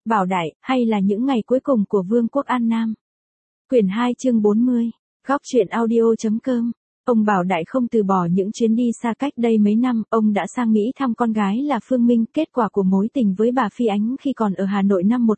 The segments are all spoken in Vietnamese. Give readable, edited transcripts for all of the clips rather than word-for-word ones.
Bảo Đại, hay là những ngày cuối cùng của Vương quốc An Nam. Quyển 2 chương 40, Góc truyện audio.com. Ông Bảo Đại không từ bỏ những chuyến đi xa cách đây mấy năm, ông đã sang Mỹ thăm con gái là Phương Minh, kết quả của mối tình với bà Phi Ánh khi còn ở Hà Nội năm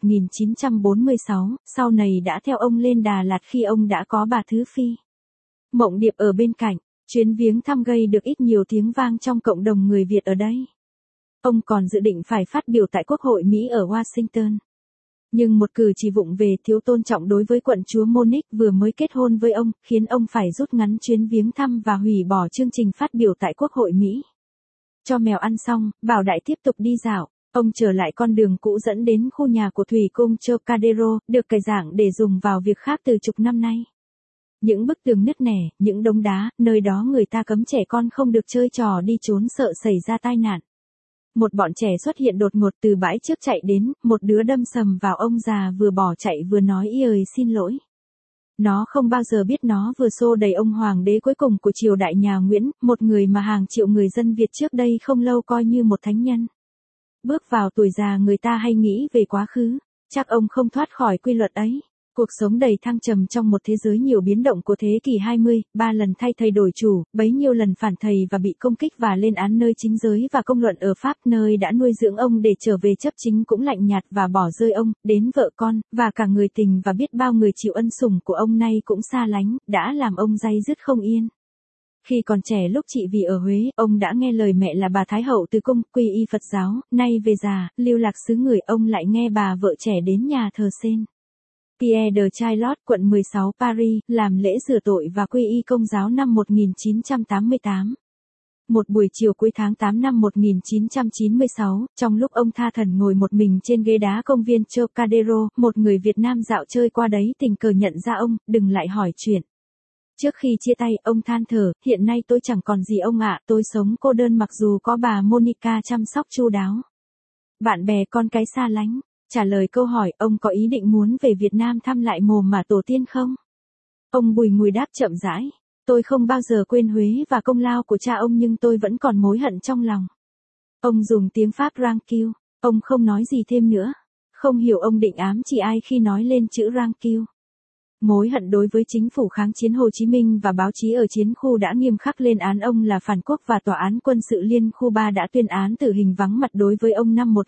1946, sau này đã theo ông lên Đà Lạt khi ông đã có bà Thứ Phi Mộng Điệp ở bên cạnh. Chuyến viếng thăm gây được ít nhiều tiếng vang trong cộng đồng người Việt ở đây. Ông còn dự định phải phát biểu tại Quốc hội Mỹ ở Washington. Nhưng một cử chỉ vụng về thiếu tôn trọng đối với quận chúa Monique vừa mới kết hôn với ông, khiến ông phải rút ngắn chuyến viếng thăm và hủy bỏ chương trình phát biểu tại Quốc hội Mỹ. Cho mèo ăn xong, Bảo Đại tiếp tục đi dạo. Ông trở lại con đường cũ dẫn đến khu nhà của Thủy Cung Trocadero, được cải dạng để dùng vào việc khác từ chục năm nay. Những bức tường nứt nẻ, những đống đá, nơi đó người ta cấm trẻ con không được chơi trò đi trốn sợ xảy ra tai nạn. Một bọn trẻ xuất hiện đột ngột từ bãi trước chạy đến, một đứa đâm sầm vào ông già vừa bỏ chạy vừa nói ơi xin lỗi. Nó không bao giờ biết nó vừa xô đẩy ông hoàng đế cuối cùng của triều đại nhà Nguyễn, một người mà hàng triệu người dân Việt trước đây không lâu coi như một thánh nhân. Bước vào tuổi già người ta hay nghĩ về quá khứ, chắc ông không thoát khỏi quy luật ấy. Cuộc sống đầy thăng trầm trong một thế giới nhiều biến động của thế kỷ 20, 3 lần thay thầy đổi chủ, bấy nhiêu lần phản thầy và bị công kích và lên án nơi chính giới và công luận ở Pháp, nơi đã nuôi dưỡng ông để trở về chấp chính cũng lạnh nhạt và bỏ rơi ông, đến vợ con, và cả người tình và biết bao người chịu ân sủng của ông nay cũng xa lánh, đã làm ông day dứt không yên. Khi còn trẻ lúc trị vì ở Huế, ông đã nghe lời mẹ là bà Thái Hậu từ cung, quy y Phật giáo, nay về già, lưu lạc xứ người ông lại nghe bà vợ trẻ đến nhà thờ Saint Pierre de Chaillot, quận 16 Paris, làm lễ rửa tội và quy y Công giáo năm 1988. Một buổi chiều cuối tháng 8 năm 1996, trong lúc ông tha thần ngồi một mình trên ghế đá công viên Trocadero, một người Việt Nam dạo chơi qua đấy tình cờ nhận ra ông, đừng lại hỏi chuyện. Trước khi chia tay, ông than thở, hiện nay tôi chẳng còn gì ông ạ, tôi sống cô đơn mặc dù có bà Monica chăm sóc chu đáo. Bạn bè con cái xa lánh. Trả lời câu hỏi, ông có ý định muốn về Việt Nam thăm lại mồ mả tổ tiên không? Ông bùi ngùi đáp chậm rãi. Tôi không bao giờ quên Huế và công lao của cha ông nhưng tôi vẫn còn mối hận trong lòng. Ông dùng tiếng Pháp Rankiu. Ông không nói gì thêm nữa. Không hiểu ông định ám chỉ ai khi nói lên chữ Rankiu. Mối hận đối với chính phủ kháng chiến Hồ Chí Minh và báo chí ở chiến khu đã nghiêm khắc lên án ông là phản quốc và Tòa án quân sự Liên khu 3 đã tuyên án tử hình vắng mặt đối với ông năm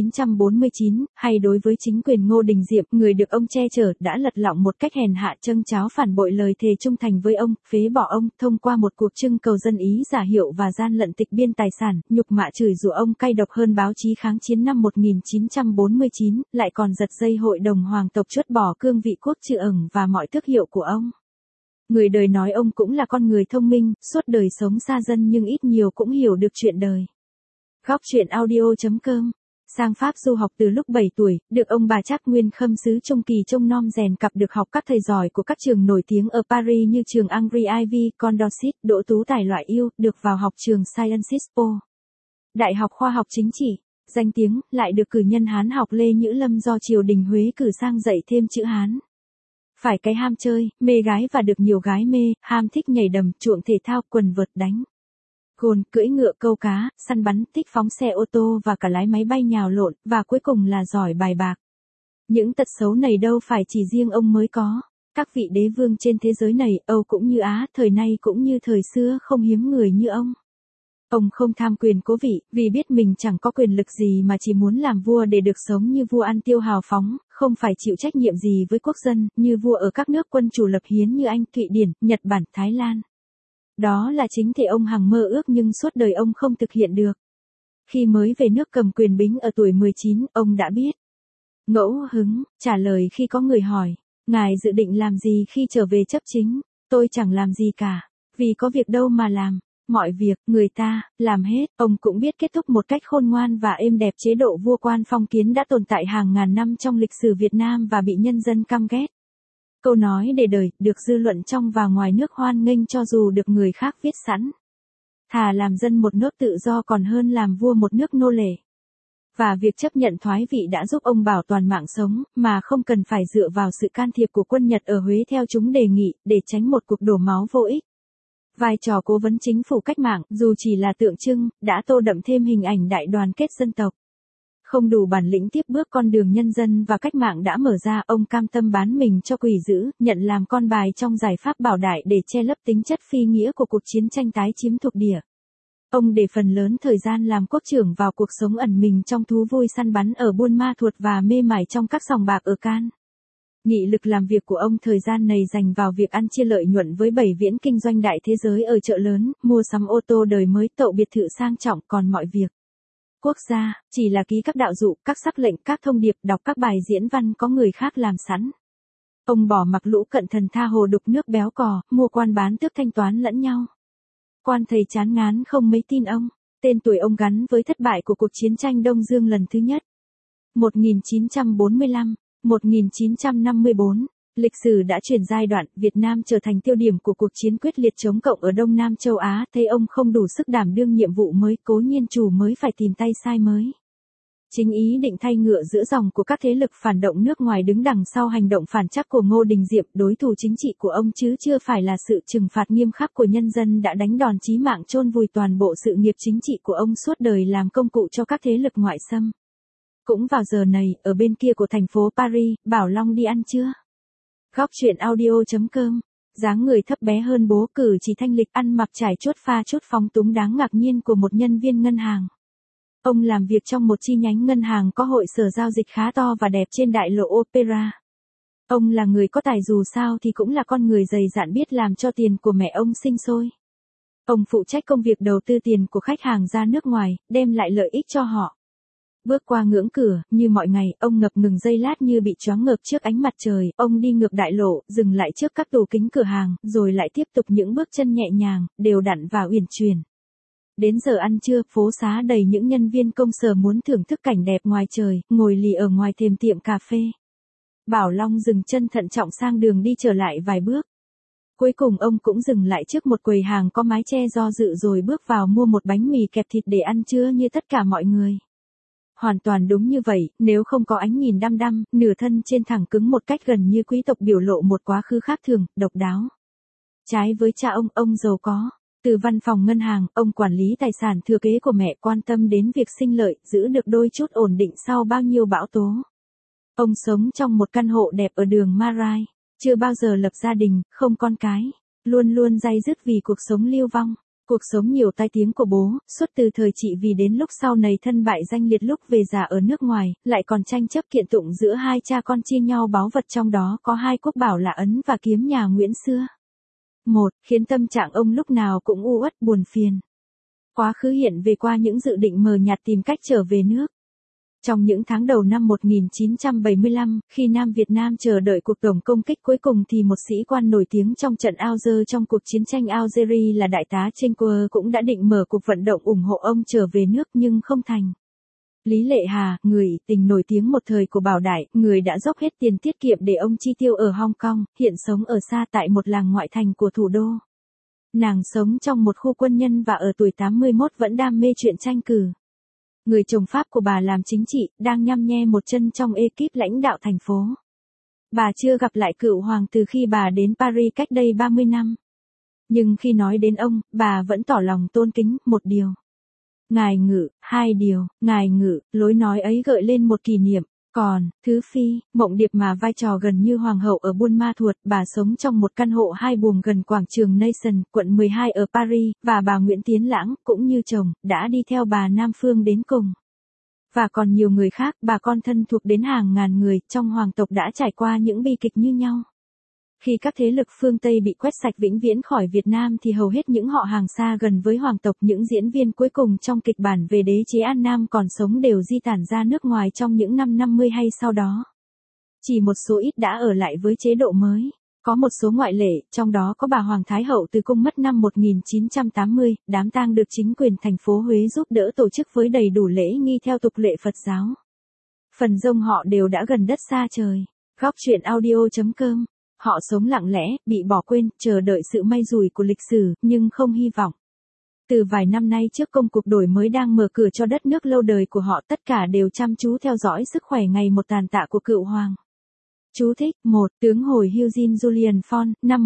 1949, hay đối với chính quyền Ngô Đình Diệm, người được ông che chở, đã lật lọng một cách hèn hạ châng cháo phản bội lời thề trung thành với ông, phế bỏ ông, thông qua một cuộc trưng cầu dân ý giả hiệu và gian lận tịch biên tài sản, nhục mạ chửi rủa ông cay độc hơn báo chí kháng chiến năm 1949, lại còn giật dây hội đồng hoàng tộc truất bỏ cương vị quốc chữ ẩn và mọi tước hiệu của ông. Người đời nói ông cũng là con người thông minh, suốt đời sống xa dân nhưng ít nhiều cũng hiểu được chuyện đời. Góc truyện audio.com. Sang Pháp du học từ lúc 7 tuổi, được ông bà Trác Nguyên Khâm sứ Trung Kỳ trông nom rèn cặp, được học các thầy giỏi của các trường nổi tiếng ở Paris như trường Henri Ivy, Condorcet, đỗ tú tài loại yêu, được vào học trường Sciences Po, Đại học Khoa học Chính trị, danh tiếng, lại được cử nhân Hán học Lê Nhữ Lâm do triều đình Huế cử sang dạy thêm chữ Hán. Phải cái ham chơi, mê gái và được nhiều gái mê, ham thích nhảy đầm, chuộng thể thao, quần vợt, đánh gôn, cưỡi ngựa, câu cá, săn bắn, thích phóng xe ô tô và cả lái máy bay nhào lộn, và cuối cùng là giỏi bài bạc. Những tật xấu này đâu phải chỉ riêng ông mới có. Các vị đế vương trên thế giới này, Âu cũng như Á, thời nay cũng như thời xưa không hiếm người như ông. Ông không tham quyền cố vị, vì biết mình chẳng có quyền lực gì mà chỉ muốn làm vua để được sống như vua ăn tiêu hào phóng, không phải chịu trách nhiệm gì với quốc dân, như vua ở các nước quân chủ lập hiến như Anh, Thụy Điển, Nhật Bản, Thái Lan. Đó là chính thể ông hằng mơ ước nhưng suốt đời ông không thực hiện được. Khi mới về nước cầm quyền bính ở tuổi 19, ông đã biết. Ngẫu hứng, trả lời khi có người hỏi, ngài dự định làm gì khi trở về chấp chính? Tôi chẳng làm gì cả, vì có việc đâu mà làm. Mọi việc, người ta, làm hết. Ông cũng biết kết thúc một cách khôn ngoan và êm đẹp chế độ vua quan phong kiến đã tồn tại hàng ngàn năm trong lịch sử Việt Nam và bị nhân dân căm ghét. Câu nói để đời, được dư luận trong và ngoài nước hoan nghênh cho dù được người khác viết sẵn. Thà làm dân một nước tự do còn hơn làm vua một nước nô lệ. Và việc chấp nhận thoái vị đã giúp ông bảo toàn mạng sống, mà không cần phải dựa vào sự can thiệp của quân Nhật ở Huế theo chúng đề nghị, để tránh một cuộc đổ máu vô ích. Vai trò cố vấn chính phủ cách mạng, dù chỉ là tượng trưng, đã tô đậm thêm hình ảnh đại đoàn kết dân tộc. Không đủ bản lĩnh tiếp bước con đường nhân dân và cách mạng đã mở ra, ông cam tâm bán mình cho quỷ dữ, nhận làm con bài trong giải pháp bảo đại để che lấp tính chất phi nghĩa của cuộc chiến tranh tái chiếm thuộc địa. Ông để phần lớn thời gian làm quốc trưởng vào cuộc sống ẩn mình trong thú vui săn bắn ở Buôn Ma Thuột và mê mải trong các sòng bạc ở Can. Nghị lực làm việc của ông thời gian này dành vào việc ăn chia lợi nhuận với 7 viễn kinh doanh đại thế giới ở chợ lớn, mua sắm ô tô đời mới, tậu biệt thự sang trọng, còn mọi việc quốc gia, chỉ là ký các đạo dụ, các sắc lệnh, các thông điệp, đọc các bài diễn văn có người khác làm sẵn. Ông bỏ mặc lũ cận thần tha hồ đục nước béo cò, mua quan bán tước thanh toán lẫn nhau. Quan thầy chán ngán không mấy tin ông. Tên tuổi ông gắn với thất bại của cuộc chiến tranh Đông Dương lần thứ nhất. 1945, 1954, lịch sử đã chuyển giai đoạn, Việt Nam trở thành tiêu điểm của cuộc chiến quyết liệt chống cộng ở Đông Nam châu Á, thấy ông không đủ sức đảm đương nhiệm vụ mới, cố nhiên chủ mới phải tìm tay sai mới. Chính ý định thay ngựa giữa dòng của các thế lực phản động nước ngoài đứng đằng sau hành động phản trắc của Ngô Đình Diệm, đối thủ chính trị của ông, chứ chưa phải là sự trừng phạt nghiêm khắc của nhân dân đã đánh đòn chí mạng chôn vùi toàn bộ sự nghiệp chính trị của ông suốt đời làm công cụ cho các thế lực ngoại xâm. Cũng vào giờ này, ở bên kia của thành phố Paris, Bảo Long đi ăn trưa. Góc truyện audio.com. Dáng người thấp bé hơn bố, cử chỉ thanh lịch, ăn mặc trải chuốt pha chút phóng túng đáng ngạc nhiên của một nhân viên ngân hàng. Ông làm việc trong một chi nhánh ngân hàng có hội sở giao dịch khá to và đẹp trên đại lộ Opera. Ông là người có tài, dù sao thì cũng là con người dày dạn, biết làm cho tiền của mẹ ông sinh sôi. Ông phụ trách công việc đầu tư tiền của khách hàng ra nước ngoài, đem lại lợi ích cho họ. Bước qua ngưỡng cửa, như mọi ngày, ông ngập ngừng giây lát như bị choáng ngợp trước ánh mặt trời, ông đi ngược đại lộ, dừng lại trước các tủ kính cửa hàng, rồi lại tiếp tục những bước chân nhẹ nhàng, đều đặn và uyển chuyển. Đến giờ ăn trưa, phố xá đầy những nhân viên công sở muốn thưởng thức cảnh đẹp ngoài trời, ngồi lì ở ngoài thềm tiệm cà phê. Bảo Long dừng chân thận trọng sang đường đi trở lại vài bước. Cuối cùng ông cũng dừng lại trước một quầy hàng có mái che do dự rồi bước vào mua một bánh mì kẹp thịt để ăn trưa như tất cả mọi người. Hoàn toàn đúng như vậy, nếu không có ánh nhìn đăm đăm, nửa thân trên thẳng cứng một cách gần như quý tộc, biểu lộ một quá khứ khác thường, độc đáo. Trái với cha ông giàu có. Từ văn phòng ngân hàng, ông quản lý tài sản thừa kế của mẹ, quan tâm đến việc sinh lợi, giữ được đôi chút ổn định sau bao nhiêu bão tố. Ông sống trong một căn hộ đẹp ở đường Marais, chưa bao giờ lập gia đình, không con cái, luôn luôn day dứt vì cuộc sống lưu vong. Cuộc sống nhiều tai tiếng của bố, suốt từ thời trị vì đến lúc sau này thân bại danh liệt lúc về già ở nước ngoài, lại còn tranh chấp kiện tụng giữa hai cha con chia nhau báu vật, trong đó có hai quốc bảo là Ấn và Kiếm nhà Nguyễn xưa. Khiến tâm trạng ông lúc nào cũng u uất buồn phiền. Quá khứ hiện về qua những dự định mờ nhạt tìm cách trở về nước. Trong những tháng đầu năm 1975, khi Nam Việt Nam chờ đợi cuộc tổng công kích cuối cùng thì một sĩ quan nổi tiếng trong trận Alger trong cuộc chiến tranh Algeria là đại tá Chenquer cũng đã định mở cuộc vận động ủng hộ ông trở về nước nhưng không thành. Lý Lệ Hà, người tình nổi tiếng một thời của Bảo Đại, người đã dốc hết tiền tiết kiệm để ông chi tiêu ở Hong Kong, hiện sống ở xa tại một làng ngoại thành của thủ đô. Nàng sống trong một khu quân nhân và ở tuổi 81 vẫn đam mê chuyện tranh cử. Người chồng Pháp của bà làm chính trị, đang nhăm nhe một chân trong ekip lãnh đạo thành phố. Bà chưa gặp lại cựu hoàng từ khi bà đến Paris cách đây 30 năm. Nhưng khi nói đến ông, bà vẫn tỏ lòng tôn kính, một điều. Ngài ngự, hai điều, ngài ngự, lối nói ấy gợi lên một kỷ niệm. Còn, thứ phi, mộng điệp mà vai trò gần như hoàng hậu ở Buôn Ma Thuột, bà sống trong một căn hộ 2 buồng gần quảng trường Nation, quận 12 ở Paris, và bà Nguyễn Tiến Lãng, cũng như chồng, đã đi theo bà Nam Phương đến cùng. Và còn nhiều người khác, bà con thân thuộc đến hàng ngàn người, trong hoàng tộc đã trải qua những bi kịch như nhau. Khi các thế lực phương Tây bị quét sạch vĩnh viễn khỏi Việt Nam thì hầu hết những họ hàng xa gần với hoàng tộc, những diễn viên cuối cùng trong kịch bản về đế chế An Nam còn sống đều di tản ra nước ngoài trong những năm 50 hay sau đó. Chỉ một số ít đã ở lại với chế độ mới. Có một số ngoại lệ, trong đó có bà Hoàng Thái Hậu Từ Cung mất năm 1980, đám tang được chính quyền thành phố Huế giúp đỡ tổ chức với đầy đủ lễ nghi theo tục lệ Phật giáo. Phần dông họ đều đã gần đất xa trời. Góc truyện audio.com. Họ sống lặng lẽ, bị bỏ quên, chờ đợi sự may rủi của lịch sử, nhưng không hy vọng. Từ vài năm nay trước công cuộc đổi mới đang mở cửa cho đất nước lâu đời của họ, tất cả đều chăm chú theo dõi sức khỏe ngày một tàn tạ của cựu hoàng. Chú thích: 1. Tướng hồi Eugene Julien Fon, năm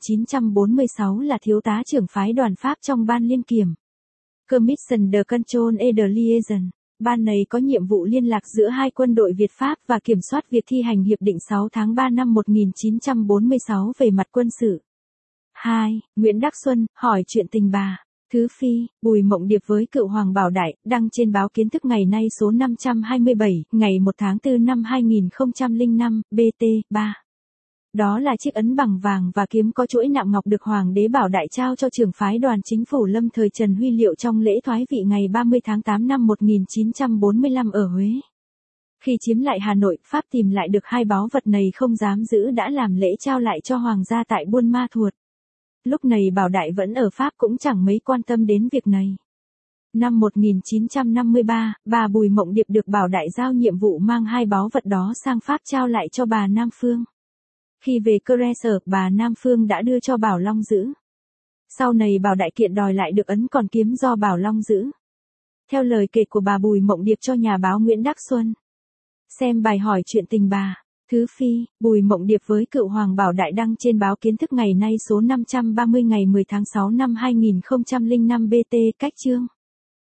1946 là thiếu tá trưởng phái đoàn Pháp trong ban liên kiểm. Commission de Contrôle et de Liaison. ban này có nhiệm vụ liên lạc giữa hai quân đội Việt Pháp và kiểm soát việc thi hành Hiệp định 6 tháng 3 năm 1946 về mặt quân sự. 2. Nguyễn Đắc Xuân, hỏi chuyện tình bà. Thứ Phi, Bùi Mộng Điệp với cựu Hoàng Bảo Đại, đăng trên báo Kiến thức ngày nay số 527, ngày 1 tháng 4 năm 2005, BT, 3. Đó là chiếc ấn bằng vàng và kiếm có chuỗi nạm ngọc được Hoàng đế Bảo Đại trao cho trưởng phái đoàn chính phủ Lâm thời Trần Huy Liệu trong lễ thoái vị ngày 30 tháng 8 năm 1945 ở Huế. Khi chiếm lại Hà Nội, Pháp tìm lại được hai báu vật này không dám giữ đã làm lễ trao lại cho Hoàng gia tại Buôn Ma Thuột. Lúc này Bảo Đại vẫn ở Pháp cũng chẳng mấy quan tâm đến việc này. Năm 1953, bà Bùi Mộng Điệp được Bảo Đại giao nhiệm vụ mang hai báu vật đó sang Pháp trao lại cho bà Nam Phương. Khi về Cơ-re-sở, bà Nam Phương đã đưa cho Bảo Long giữ. Sau này Bảo Đại kiện đòi lại được ấn còn kiếm do Bảo Long giữ. Theo lời kể của bà Bùi Mộng Điệp cho nhà báo Nguyễn Đắc Xuân. Xem bài hỏi chuyện tình bà. Thứ Phi, Bùi Mộng Điệp với cựu Hoàng Bảo Đại đăng trên báo Kiến thức ngày nay số 530 ngày 10 tháng 6 năm 2005 BT cách chương.